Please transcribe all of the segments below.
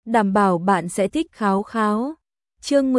đảm bảo bạn sẽ thích kháo kháo. Chương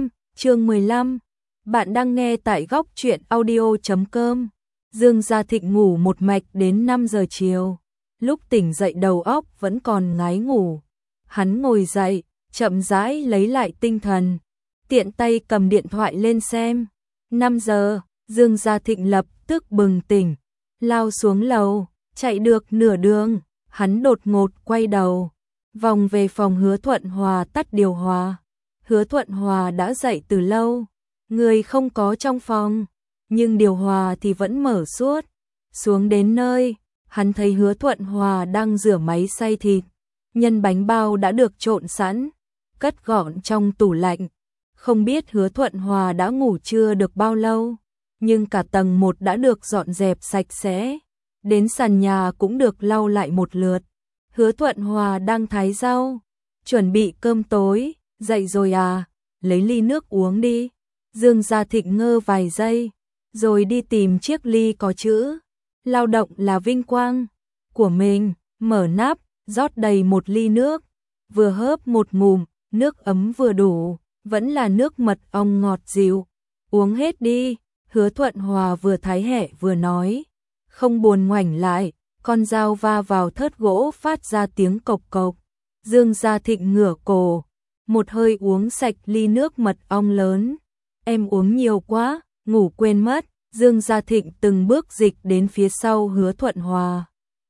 15, bạn đang nghe tại góc truyện audio.com. Dương Gia Thịnh ngủ một mạch đến 5 giờ chiều, lúc tỉnh dậy đầu óc vẫn còn ngái ngủ. Hắn ngồi dậy, chậm rãi lấy lại tinh thần, tiện tay cầm điện thoại lên xem. 5 giờ, Dương Gia Thịnh lập tức bừng tỉnh, lao xuống lầu, chạy được nửa đường, hắn đột ngột quay đầu, vòng về phòng Hứa Thuận Hòa tắt điều hòa. Hứa Thuận Hòa đã dậy từ lâu, người không có trong phòng, nhưng điều hòa thì vẫn mở suốt. Xuống đến nơi, hắn thấy Hứa Thuận Hòa đang rửa máy xay thịt, nhân bánh bao đã được trộn sẵn, cất gọn trong tủ lạnh. Không biết Hứa Thuận Hòa đã ngủ chưa được bao lâu, nhưng cả tầng 1 đã được dọn dẹp sạch sẽ, đến sàn nhà cũng được lau lại một lượt. Hứa Thuận Hòa đang thái rau, chuẩn bị cơm tối. Dậy rồi à, lấy ly nước uống đi. Dương Gia Thịnh ngơ vài giây, rồi đi tìm chiếc ly có chữ lao động là vinh quang của mình, mở nắp, rót đầy một ly nước, vừa hớp một ngụm, nước ấm vừa đủ, vẫn là nước mật ong ngọt dịu. Uống hết đi, Hứa Thuận Hòa vừa thái hẹ vừa nói, không buồn ngoảnh lại, con dao va vào thớt gỗ phát ra tiếng cộc cộc. Dương Gia Thịnh ngửa cổ, một hơi uống sạch ly nước mật ong lớn. Em uống nhiều quá, ngủ quên mất. Dương Gia Thịnh từng bước dịch đến phía sau Hứa Thuận Hòa,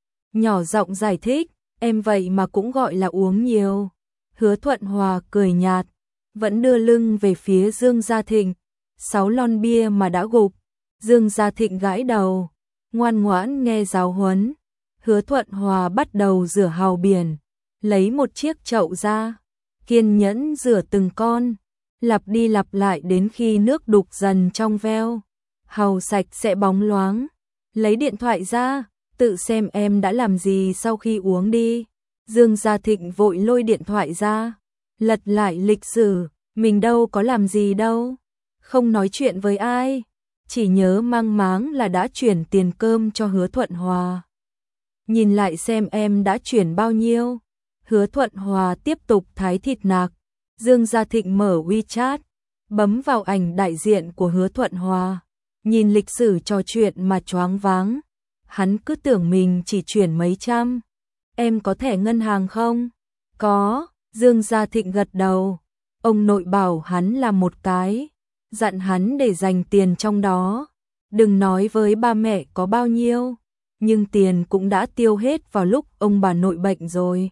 nhỏ giọng giải thích, em vậy mà cũng gọi là uống nhiều. Hứa Thuận Hòa cười nhạt, vẫn đưa lưng về phía Dương Gia Thịnh. 6 lon bia mà đã gục. Dương Gia Thịnh gãi đầu, ngoan ngoãn nghe giáo huấn. Hứa Thuận Hòa bắt đầu rửa hàu biển, lấy một chiếc chậu ra, kiên nhẫn rửa từng con, lặp đi lặp lại đến khi nước đục dần trong veo, hàu sạch sẽ bóng loáng. Lấy điện thoại ra, tự xem em đã làm gì sau khi uống đi. Dương Gia Thịnh vội lôi điện thoại ra, lật lại lịch sử, mình đâu có làm gì đâu, không nói chuyện với ai, chỉ nhớ mang máng là đã chuyển tiền cơm cho Hứa Thuận Hòa. Nhìn lại xem em đã chuyển bao nhiêu. Hứa Thuận Hòa tiếp tục thái thịt nạc. Dương Gia Thịnh mở WeChat, bấm vào ảnh đại diện của Hứa Thuận Hòa, nhìn lịch sử trò chuyện mà choáng váng. Hắn cứ tưởng mình chỉ chuyển mấy trăm. Em có thẻ ngân hàng không? Có, Dương Gia Thịnh gật đầu. Ông nội bảo hắn làm một cái, dặn hắn để dành tiền trong đó, đừng nói với ba mẹ có bao nhiêu, nhưng tiền cũng đã tiêu hết vào lúc ông bà nội bệnh rồi.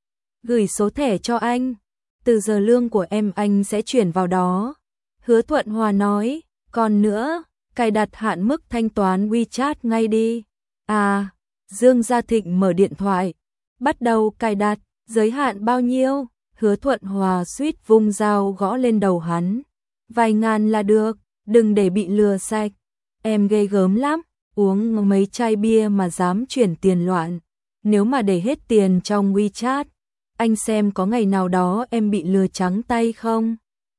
Gửi số thẻ cho anh, từ giờ lương của em anh sẽ chuyển vào đó. Hứa Thuận Hòa nói, còn nữa, cài đặt hạn mức thanh toán WeChat ngay đi. À, Dương Gia Thịnh mở điện thoại, bắt đầu cài đặt, giới hạn bao nhiêu? Hứa Thuận Hòa suýt vung dao gõ lên đầu hắn. Vài ngàn là được, đừng để bị lừa sạch. Em ghê gớm lắm, uống mấy chai bia mà dám chuyển tiền loạn. Nếu mà để hết tiền trong WeChat, anh xem có ngày nào đó em bị lừa trắng tay không?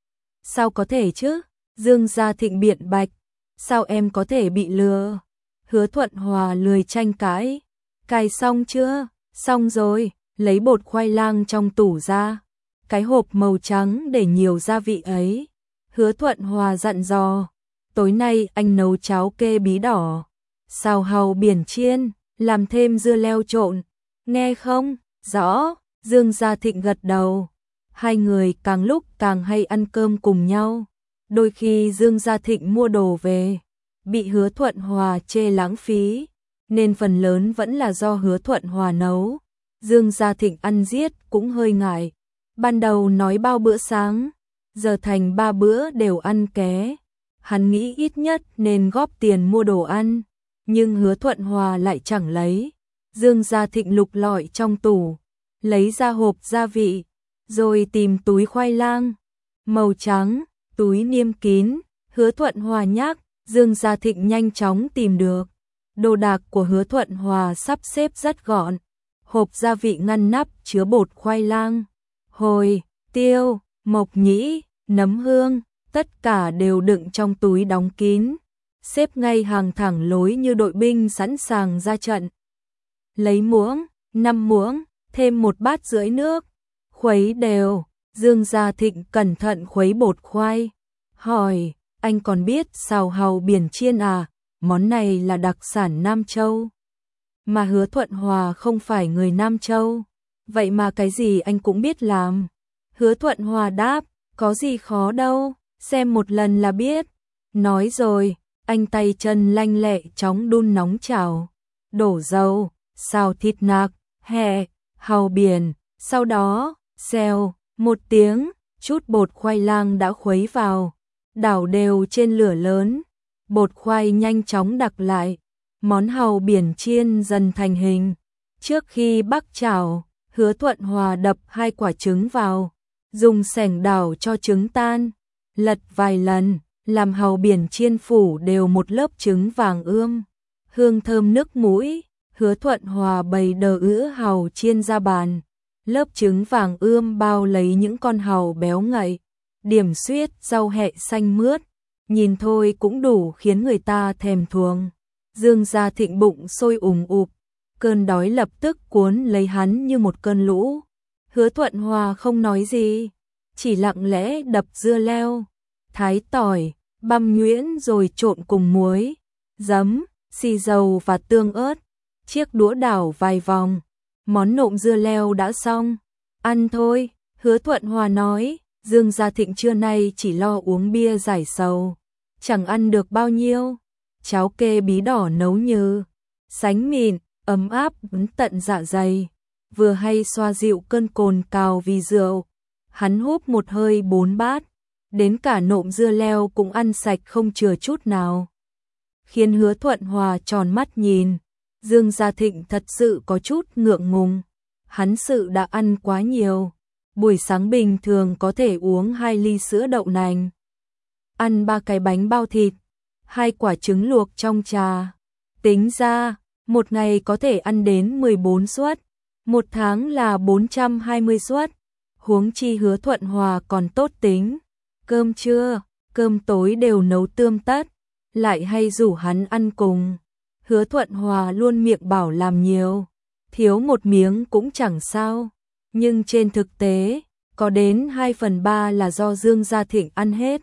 Sao có thể chứ? Dương Gia Thịnh biện bạch. Sao em có thể bị lừa? Hứa Thuận Hòa lười tranh cãi. Cài xong chưa? Xong rồi, lấy bột khoai lang trong tủ ra. Cái hộp màu trắng để nhiều gia vị ấy. Hứa Thuận Hòa dặn dò. Tối nay anh nấu cháo kê bí đỏ, xào hàu biển chiên, làm thêm dưa leo trộn. Nghe không? Rõ. Dương Gia Thịnh gật đầu. Hai người càng lúc càng hay ăn cơm cùng nhau. Đôi khi Dương Gia Thịnh mua đồ về, bị Hứa Thuận Hòa chê lãng phí, nên phần lớn vẫn là do Hứa Thuận Hòa nấu. Dương Gia Thịnh ăn riết cũng hơi ngại. Ban đầu nói bao bữa sáng, giờ thành 3 bữa đều ăn ké. Hắn nghĩ ít nhất nên góp tiền mua đồ ăn, nhưng Hứa Thuận Hòa lại chẳng lấy. Dương Gia Thịnh lục lọi trong tủ, lấy ra hộp gia vị, rồi tìm túi khoai lang màu trắng, túi niêm kín. Hứa Thuận Hòa nhắc, Dương Gia Thịnh nhanh chóng tìm được. Đồ đạc của Hứa Thuận Hòa sắp xếp rất gọn. Hộp gia vị ngăn nắp chứa bột khoai lang, hồi, tiêu, mộc nhĩ, nấm hương, tất cả đều đựng trong túi đóng kín, xếp ngay hàng thẳng lối như đội binh sẵn sàng ra trận. Lấy muỗng, 5 muỗng, thêm 1 bát rưỡi nước, Khuấy đều, Dương Gia Thịnh cẩn thận khuấy bột khoai. Hỏi, anh còn biết xào hàu biển chiên à? Món này là đặc sản Nam Châu. Mà Hứa Thuận Hòa không phải người Nam Châu. Vậy mà cái gì anh cũng biết làm. Hứa Thuận Hòa đáp, có gì khó đâu, xem một lần là biết. Nói rồi, anh tay chân lanh lẹ chóng đun nóng chảo, đổ dầu, xào thịt nạc, hẹ, hàu biển, sau đó, xèo, một tiếng, chút bột khoai lang đã khuấy vào, đảo đều trên lửa lớn, bột khoai nhanh chóng đặc lại, món hàu biển chiên dần thành hình. Trước khi bắc chảo, Hứa Thuận Hòa đập 2 quả trứng vào, dùng xẻng đảo cho trứng tan, lật vài lần, làm hàu biển chiên phủ đều một lớp trứng vàng ươm, hương thơm nức mũi. Hứa Thuận Hòa bày đờ ứ hàu chiên ra bàn, lớp trứng vàng ươm bao lấy những con hàu béo ngậy, điểm xuyết rau hẹ xanh mướt, nhìn thôi cũng đủ khiến người ta thèm thuồng. Dương Gia Thịnh bụng sôi ùng ục, cơn đói lập tức cuốn lấy hắn như một cơn lũ. Hứa Thuận Hòa không nói gì, chỉ lặng lẽ đập dưa leo, thái tỏi, băm nhuyễn rồi trộn cùng muối, giấm, xì dầu và tương ớt. Chiếc đũa đảo vài vòng, món nộm dưa leo đã xong. Ăn thôi, Hứa Thuận Hòa nói. Dương Gia Thịnh trưa nay chỉ lo uống bia giải sầu, chẳng ăn được bao nhiêu. Cháo kê bí đỏ nấu như sánh mịn, ấm áp đến tận dạ dày, vừa hay xoa dịu cơn cồn cào vì rượu. Hắn húp một hơi 4 bát, đến cả nộm dưa leo cũng ăn sạch không chừa chút nào, khiến Hứa Thuận Hòa tròn mắt nhìn. Dương Gia Thịnh thật sự có chút ngượng ngùng, hắn sự đã ăn quá nhiều. Buổi sáng bình thường có thể uống 2 ly sữa đậu nành, ăn 3 cái bánh bao thịt, 2 quả trứng luộc trong trà. Tính ra, một ngày có thể ăn đến 14 suất, một tháng là 420 suất. Huống chi Hứa Thuận Hòa còn tốt tính, cơm trưa, cơm tối đều nấu tươm tất, lại hay rủ hắn ăn cùng. Hứa Thuận Hòa luôn miệng bảo làm nhiều, thiếu một miếng cũng chẳng sao. Nhưng trên thực tế, có đến 2/3 là do Dương Gia Thịnh ăn hết.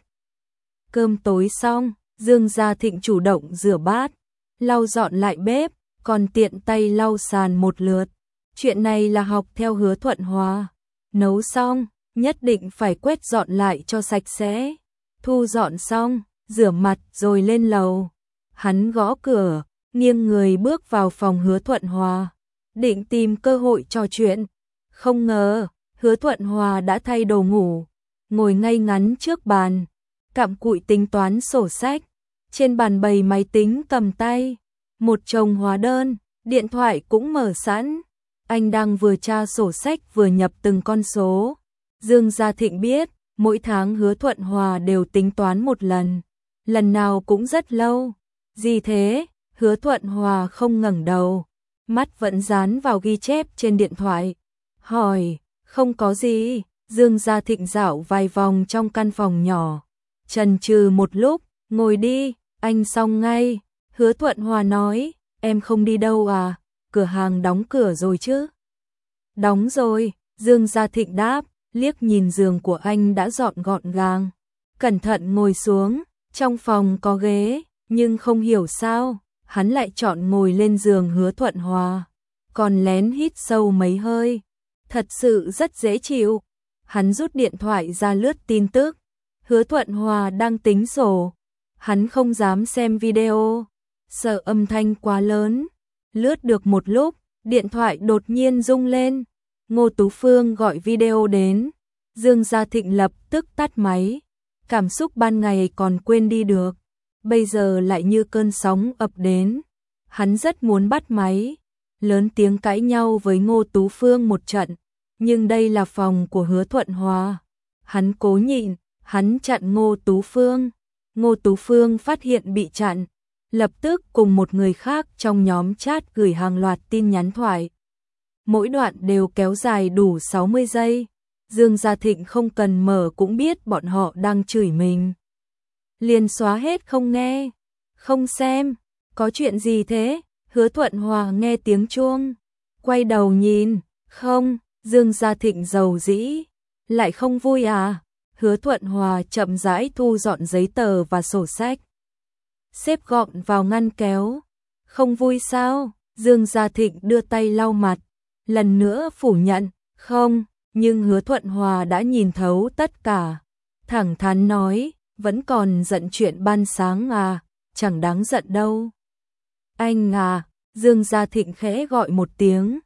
Cơm tối xong, Dương Gia Thịnh chủ động rửa bát, lau dọn lại bếp, còn tiện tay lau sàn một lượt. Chuyện này là học theo Hứa Thuận Hòa. Nấu xong, nhất định phải quét dọn lại cho sạch sẽ. Thu dọn xong, rửa mặt rồi lên lầu. Hắn gõ cửa, nghiêng người bước vào phòng Hứa Thuận Hòa, định tìm cơ hội trò chuyện. Không ngờ, Hứa Thuận Hòa đã thay đồ ngủ, ngồi ngay ngắn trước bàn, cặm cụi tính toán sổ sách. Trên bàn bày máy tính cầm tay, một chồng hóa đơn, điện thoại cũng mở sẵn. Anh đang vừa tra sổ sách vừa nhập từng con số. Dương Gia Thịnh biết, mỗi tháng Hứa Thuận Hòa đều tính toán một lần, lần nào cũng rất lâu. Gì thế? Hứa Thuận Hòa không ngẩng đầu, mắt vẫn dán vào ghi chép trên điện thoại. Hỏi, không có gì. Dương Gia Thịnh dạo vài vòng trong căn phòng nhỏ, chần chừ một lúc, ngồi đi, anh xong ngay. Hứa Thuận Hòa nói, em không đi đâu à, cửa hàng đóng cửa rồi chứ? Đóng rồi, Dương Gia Thịnh đáp, liếc nhìn giường của anh đã dọn gọn gàng. Cẩn thận ngồi xuống, trong phòng có ghế, nhưng không hiểu sao, hắn lại chọn ngồi lên giường Hứa Thuận Hòa, còn lén hít sâu mấy hơi. Thật sự rất dễ chịu. Hắn rút điện thoại ra lướt tin tức. Hứa Thuận Hòa đang tính sổ. Hắn không dám xem video, sợ âm thanh quá lớn. Lướt được một lúc, điện thoại đột nhiên rung lên. Ngô Tú Phương gọi video đến. Dương Gia Thịnh lập tức tắt máy. Cảm xúc ban ngày còn quên đi được, bây giờ lại như cơn sóng ập đến. Hắn rất muốn bắt máy, lớn tiếng cãi nhau với Ngô Tú Phương một trận, nhưng đây là phòng của Hứa Thuận Hòa. Hắn cố nhịn, hắn chặn Ngô Tú Phương. Ngô Tú Phương phát hiện bị chặn, lập tức cùng một người khác trong nhóm chat gửi hàng loạt tin nhắn thoại. Mỗi đoạn đều kéo dài đủ 60 giây. Dương Gia Thịnh không cần mở cũng biết bọn họ đang chửi mình. Liền xóa hết không nghe, không xem. Có chuyện gì thế? Hứa Thuận Hòa nghe tiếng chuông, quay đầu nhìn, không, Dương Gia Thịnh dầu dĩ, lại không vui à? Hứa Thuận Hòa chậm rãi thu dọn giấy tờ và sổ sách, xếp gọn vào ngăn kéo. Không vui sao? Dương Gia Thịnh đưa tay lau mặt, lần nữa phủ nhận, không, nhưng Hứa Thuận Hòa đã nhìn thấu tất cả. Thẳng thắn nói, vẫn còn giận chuyện ban sáng à, chẳng đáng giận đâu. Anh à, Dương Gia Thịnh khẽ gọi một tiếng.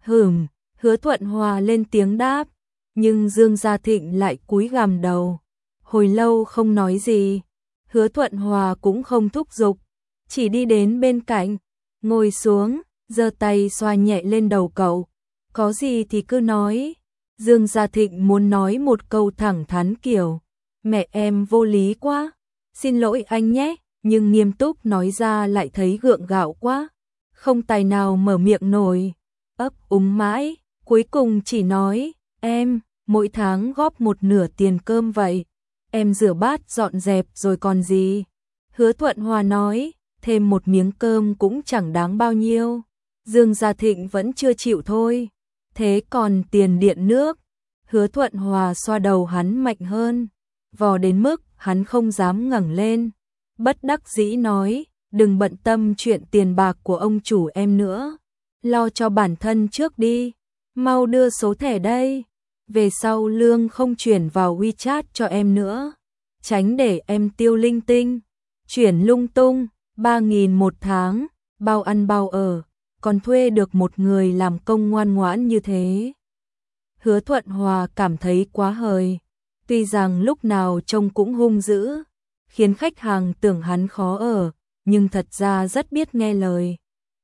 Hứa Thuận Hòa lên tiếng đáp, nhưng Dương Gia Thịnh lại cúi gằm đầu. Hồi lâu không nói gì, Hứa Thuận Hòa cũng không thúc giục, chỉ đi đến bên cạnh, ngồi xuống, giơ tay xoa nhẹ lên đầu cậu. Có gì thì cứ nói. Dương Gia Thịnh muốn nói một câu thẳng thắn kiểu, mẹ em vô lý quá, xin lỗi anh nhé, nhưng nghiêm túc nói ra lại thấy gượng gạo quá, không tài nào mở miệng nổi, ấp úng mãi, cuối cùng chỉ nói, em, mỗi tháng góp một nửa tiền cơm vậy, em rửa bát dọn dẹp rồi còn gì. Hứa Thuận Hòa nói, thêm một miếng cơm cũng chẳng đáng bao nhiêu. Dương Gia Thịnh vẫn chưa chịu thôi. Thế còn tiền điện nước? Hứa Thuận Hòa xoa đầu hắn mạnh hơn, vò đến mức hắn không dám ngẩng lên. Bất đắc dĩ nói, đừng bận tâm chuyện tiền bạc của ông chủ em nữa, lo cho bản thân trước đi, mau đưa số thẻ đây, về sau lương không chuyển vào WeChat cho em nữa, tránh để em tiêu linh tinh, chuyển lung tung, 3.000 một tháng, bao ăn bao ở, còn thuê được một người làm công ngoan ngoãn như thế. Hứa Thuận Hòa cảm thấy quá hời, tuy rằng lúc nào trông cũng hung dữ, khiến khách hàng tưởng hắn khó ở, nhưng thật ra rất biết nghe lời.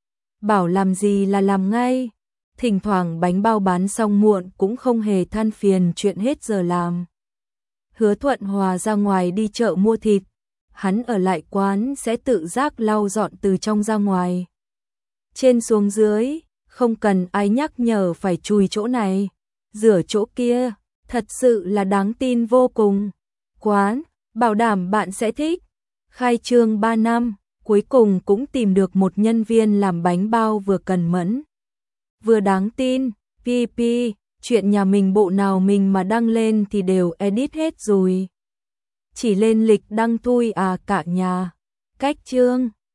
Bảo làm gì là làm ngay, thỉnh thoảng bánh bao bán xong muộn cũng không hề than phiền chuyện hết giờ làm. Hứa Thuận Hòa ra ngoài đi chợ mua thịt, hắn ở lại quán sẽ tự giác lau dọn từ trong ra ngoài. Trên xuống dưới, không cần ai nhắc nhở phải chùi chỗ này, rửa chỗ kia, thật sự là đáng tin vô cùng. Quán, bảo đảm bạn sẽ thích. Khai trương 3 năm, cuối cùng cũng tìm được một nhân viên làm bánh bao vừa cần mẫn, vừa đáng tin. PP, chuyện nhà mình bộ nào mình mà đăng lên thì đều edit hết rồi. Chỉ lên lịch đăng thôi à cả nhà. Cách chương